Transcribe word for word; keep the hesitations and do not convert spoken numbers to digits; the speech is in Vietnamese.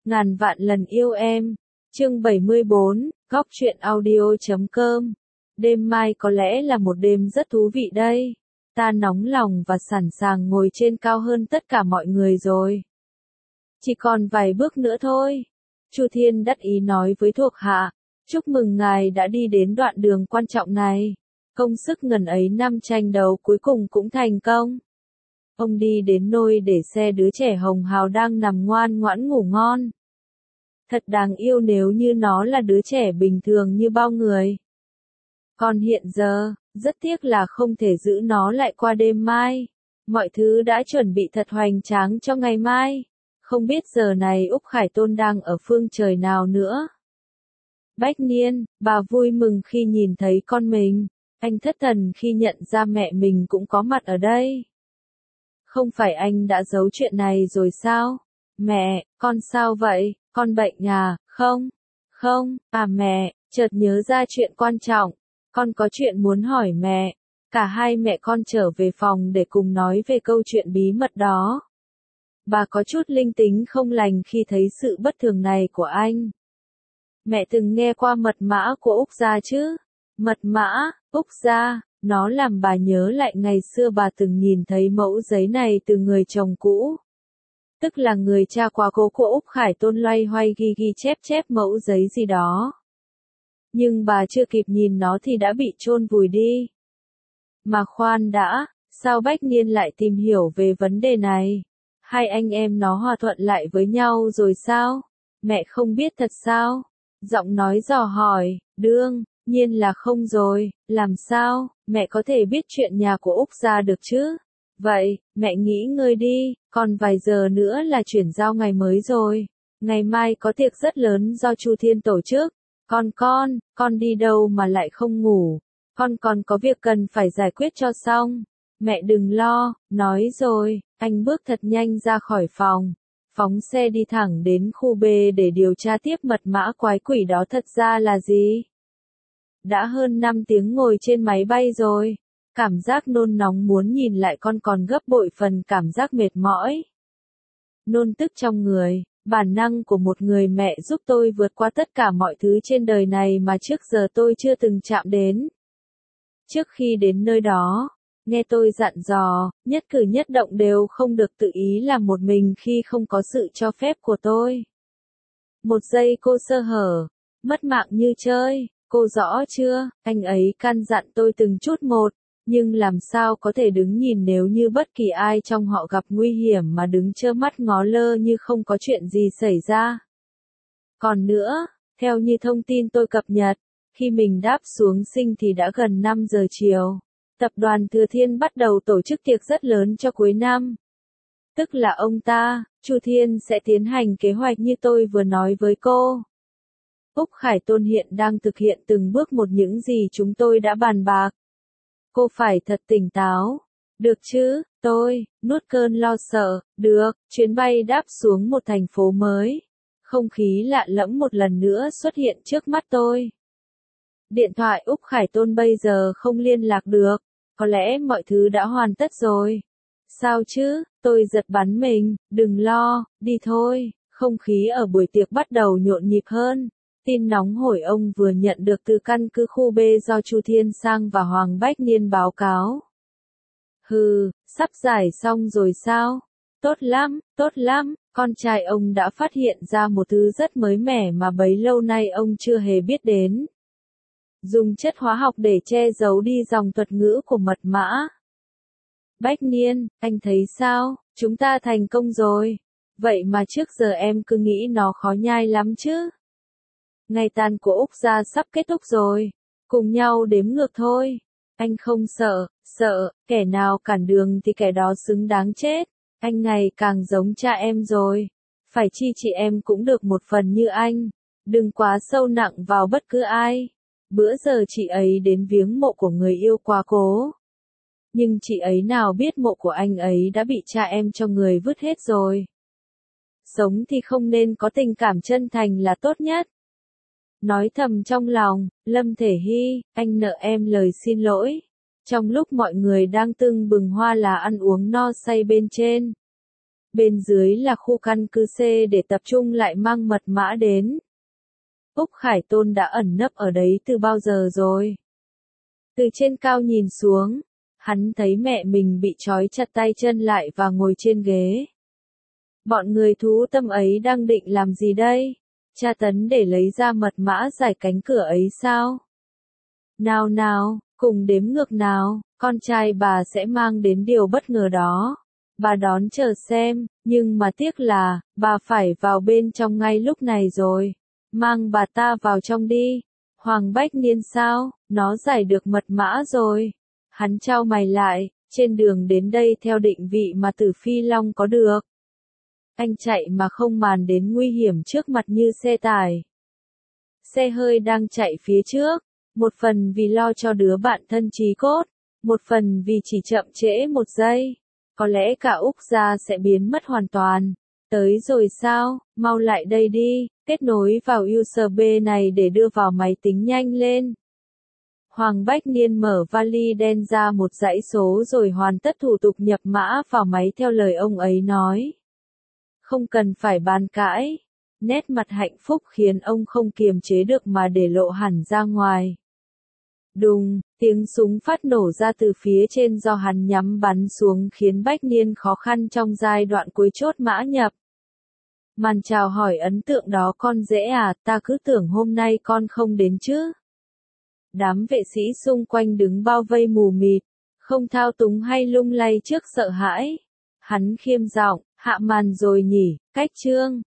Ngàn vạn lần yêu em. Chương bảy mươi bốn, góc truyện audio chấm com. Đêm mai có lẽ là một đêm rất thú vị đây. Ta nóng lòng và sẵn sàng ngồi trên cao hơn tất cả mọi người rồi. Chỉ còn vài bước nữa thôi. Chu Thiên đắc ý nói với thuộc hạ. Chúc mừng ngài đã đi đến đoạn đường quan trọng này. Công sức ngần ấy năm tranh đấu cuối cùng cũng thành công. Ông đi đến nôi để xe đứa trẻ hồng hào đang nằm ngoan ngoãn ngủ ngon. Thật đáng yêu nếu như nó là đứa trẻ bình thường như bao người. Còn hiện giờ, rất tiếc là không thể giữ nó lại qua đêm mai. Mọi thứ đã chuẩn bị thật hoành tráng cho ngày mai. Không biết giờ này Úc Khải Tôn đang ở phương trời nào nữa. Bách Niên, bà vui mừng khi nhìn thấy con mình. Anh thất thần khi nhận ra mẹ mình cũng có mặt ở đây. Không phải anh đã giấu chuyện này rồi sao? Mẹ, con sao vậy? Con bệnh à? Không? Không, à mẹ, chợt nhớ ra chuyện quan trọng. Con có chuyện muốn hỏi mẹ. Cả hai mẹ con trở về phòng để cùng nói về câu chuyện bí mật đó. Bà có chút linh tính không lành khi thấy sự bất thường này của anh. Mẹ từng nghe qua mật mã của Úc gia chứ? Mật mã, Úc gia, nó làm bà nhớ lại ngày xưa bà từng nhìn thấy mẫu giấy này từ người chồng cũ. Tức là người cha quá cố của Úc Khải Tôn loay hoay ghi ghi chép chép mẫu giấy gì đó. Nhưng bà chưa kịp nhìn nó thì đã bị chôn vùi đi. Mà khoan đã, sao Bách Niên lại tìm hiểu về vấn đề này? Hai anh em nó hòa thuận lại với nhau rồi sao? Mẹ không biết thật sao? Giọng nói dò hỏi, đương nhiên là không rồi, làm sao, mẹ có thể biết chuyện nhà của Úc gia được chứ? Vậy, mẹ nghỉ ngơi đi, còn vài giờ nữa là chuyển giao ngày mới rồi. Ngày mai có tiệc rất lớn do Chu Thiên tổ chức. Con con, con đi đâu mà lại không ngủ? Con còn có việc cần phải giải quyết cho xong. Mẹ đừng lo, nói rồi, anh bước thật nhanh ra khỏi phòng. Phóng xe đi thẳng đến khu B để điều tra tiếp mật mã quái quỷ đó thật ra là gì. Đã hơn năm tiếng ngồi trên máy bay rồi. Cảm giác nôn nóng muốn nhìn lại con còn gấp bội phần cảm giác mệt mỏi. Nôn tức trong người, bản năng của một người mẹ giúp tôi vượt qua tất cả mọi thứ trên đời này mà trước giờ tôi chưa từng chạm đến. Trước khi đến nơi đó, nghe tôi dặn dò, nhất cử nhất động đều không được tự ý làm một mình khi không có sự cho phép của tôi. Một giây cô sơ hở, mất mạng như chơi, cô rõ chưa, anh ấy căn dặn tôi từng chút một. Nhưng làm sao có thể đứng nhìn nếu như bất kỳ ai trong họ gặp nguy hiểm mà đứng trơ mắt ngó lơ như không có chuyện gì xảy ra. Còn nữa, theo như thông tin tôi cập nhật, khi mình đáp xuống Sinh thì đã gần năm giờ chiều. Tập đoàn Thừa Thiên bắt đầu tổ chức tiệc rất lớn cho cuối năm. Tức là ông ta, Chu Thiên sẽ tiến hành kế hoạch như tôi vừa nói với cô. Úc Khải Tôn hiện đang thực hiện từng bước một những gì chúng tôi đã bàn bạc. Cô phải thật tỉnh táo. Được chứ, tôi, nuốt cơn lo sợ, được, chuyến bay đáp xuống một thành phố mới. Không khí lạ lẫm một lần nữa xuất hiện trước mắt tôi. Điện thoại Úc Khải Tôn bây giờ không liên lạc được, có lẽ mọi thứ đã hoàn tất rồi. Sao chứ, tôi giật bắn mình, đừng lo, đi thôi, không khí ở buổi tiệc bắt đầu nhộn nhịp hơn. Tin nóng hổi ông vừa nhận được từ căn cứ khu B do Chu Thiên Sang và Hoàng Bách Niên báo cáo. Hừ, sắp giải xong rồi sao? Tốt lắm, tốt lắm, con trai ông đã phát hiện ra một thứ rất mới mẻ mà bấy lâu nay ông chưa hề biết đến. Dùng chất hóa học để che giấu đi dòng thuật ngữ của mật mã. Bách Niên, anh thấy sao? Chúng ta thành công rồi. Vậy mà trước giờ em cứ nghĩ nó khó nhai lắm chứ. Ngày tàn của Úc gia sắp kết thúc rồi. Cùng nhau đếm ngược thôi. Anh không sợ, sợ, kẻ nào cản đường thì kẻ đó xứng đáng chết. Anh ngày càng giống cha em rồi. Phải chi chị em cũng được một phần như anh. Đừng quá sâu nặng vào bất cứ ai. Bữa giờ chị ấy đến viếng mộ của người yêu quá cố. Nhưng chị ấy nào biết mộ của anh ấy đã bị cha em cho người vứt hết rồi. Sống thì không nên có tình cảm chân thành là tốt nhất. Nói thầm trong lòng, Lâm Thể Hy, anh nợ em lời xin lỗi. Trong lúc mọi người đang tưng bừng hoa là ăn uống no say bên trên. bên dưới là khu căn cứ C để tập trung lại mang mật mã đến. Úc Khải Tôn đã ẩn nấp ở đấy từ bao giờ rồi? Từ trên cao nhìn xuống, hắn thấy mẹ mình bị trói chặt tay chân lại và ngồi trên ghế. Bọn người thú tâm ấy đang định làm gì đây? Tra tấn để lấy ra mật mã giải cánh cửa ấy sao? Nào nào, cùng đếm ngược nào, con trai bà sẽ mang đến điều bất ngờ đó. Bà đón chờ xem, nhưng mà tiếc là, bà phải vào bên trong ngay lúc này rồi. Mang bà ta vào trong đi. Hoàng Bách Niên sao, nó giải được mật mã rồi. Hắn chau mày lại, trên đường đến đây theo định vị mà Tử Phi Long có được. Anh chạy mà không màng đến nguy hiểm trước mặt như xe tải. Xe hơi đang chạy phía trước, một phần vì lo cho đứa bạn thân chí cốt, một phần vì chỉ chậm trễ một giây. Có lẽ cả Úc gia sẽ biến mất hoàn toàn. Tới rồi sao, mau lại đây đi, kết nối vào u ét bê này để đưa vào máy tính nhanh lên. Hoàng Bách Niên mở vali đen ra một dãy số rồi hoàn tất thủ tục nhập mã vào máy theo lời ông ấy nói. Không cần phải bàn cãi. Nét mặt hạnh phúc khiến ông không kiềm chế được mà để lộ hẳn ra ngoài. Đùng, tiếng súng phát nổ ra từ phía trên do hắn nhắm bắn xuống khiến Bách Niên khó khăn trong giai đoạn cuối chốt mã nhập. Màn chào hỏi ấn tượng đó con dễ à, ta cứ tưởng hôm nay con không đến chứ. Đám vệ sĩ xung quanh đứng bao vây mù mịt, không thao túng hay lung lay trước sợ hãi. Hắn khiêm giọng, hạ màn rồi nhỉ, cách chương.